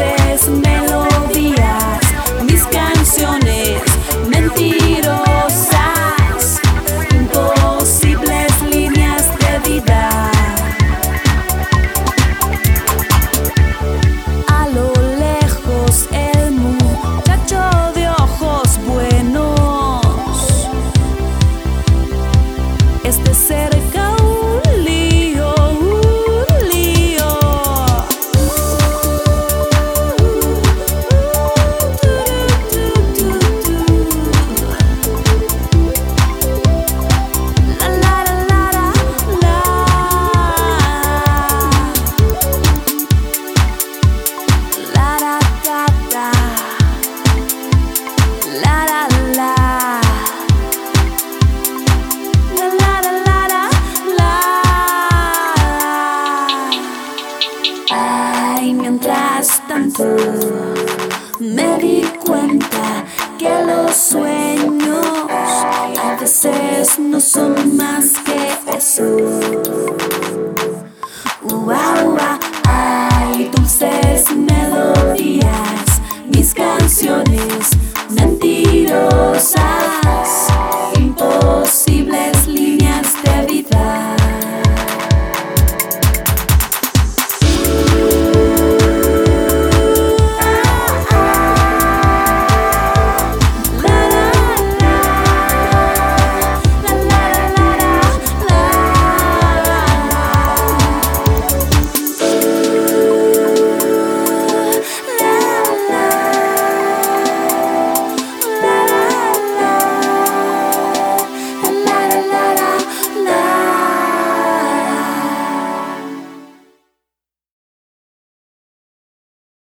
dulces melodías, mis canciones mentirosas, imposibles líneas de vida. A lo lejos el muchacho de ojos buenos, es de cerca un lío, un lío. La la la la la. La la da da. La la la. La la la la la. Ay, mientras tanto me di cuenta que los sueños a veces no son más que eso.